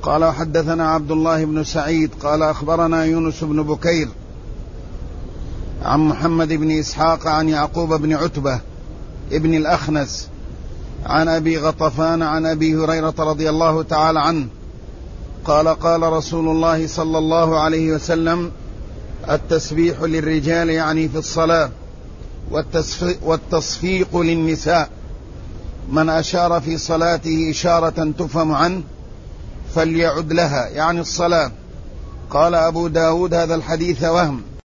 قال حدثنا عبد الله بن سعيد قال أخبرنا يونس بن بكير عن محمد بن إسحاق عن يعقوب بن عتبة ابن الأخنس عن أبي غطفان عن أبي هريرة رضي الله تعالى عنه قال قال رسول الله صلى الله عليه وسلم: التسبيح للرجال يعني في الصلاة، والتصفيق للنساء. من أشار في صلاته إشارة تفهم عنه فليعد لها، يعني الصلاة. قال أبو داود: هذا الحديث وهم.